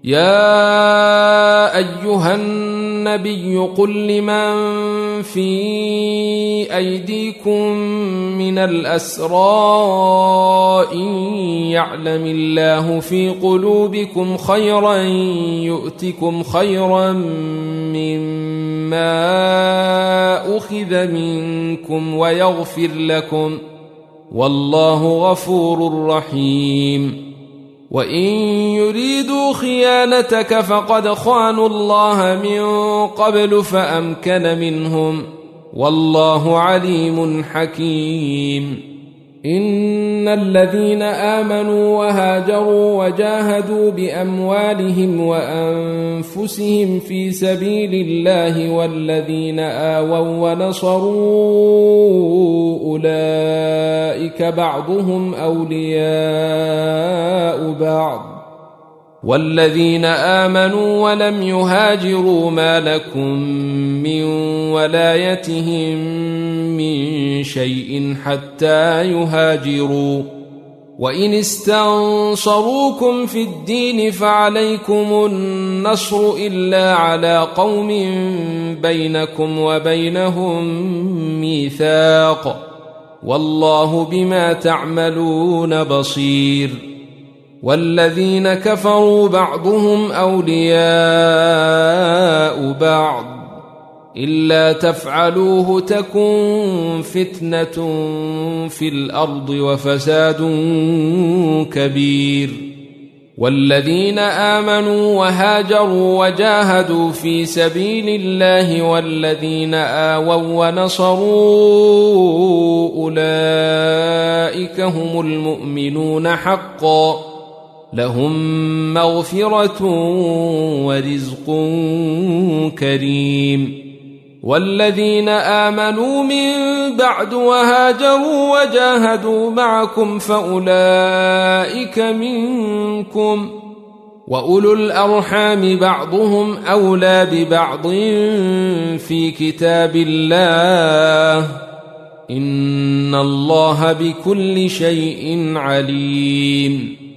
يا أيها النبي قل لمن في أيديكم من الأسرى إن يعلم الله في قلوبكم خيرا يؤتكم خيرا مما أخذ منكم ويغفر لكم والله غفور رحيم. وإن يريدوا خيانتك فقد خانوا الله من قبل فأمكن منهم والله عليم حكيم. إن الذين آمنوا وهاجروا وجاهدوا بأموالهم وأنفسهم في سبيل الله والذين آووا ونصروا أولئك بعضهم أولياء بعض والذين آمنوا ولم يهاجروا ما لكم من ولايتهم من شيء حتى يهاجروا وإن استنصروكم في الدين فعليكم النصر إلا على قوم بينكم وبينهم ميثاق والله بما تعملون بصير. والذين كفروا بعضهم أولياء بعض إلا تفعلوه تكن فتنة في الأرض وفساد كبير. والذين آمنوا وهاجروا وجاهدوا في سبيل الله والذين آووا ونصروا أولئك هم المؤمنون حقا لهم مغفرة ورزق كريم. والذين آمنوا من بعد وهاجروا وجاهدوا معكم فأولئك منكم وأولو الأرحام بعضهم أولى ببعض في كتاب الله إن الله بكل شيء عليم.